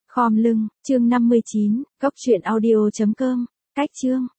Khom lưng, chương 59, góc truyện audio.com, cách chương.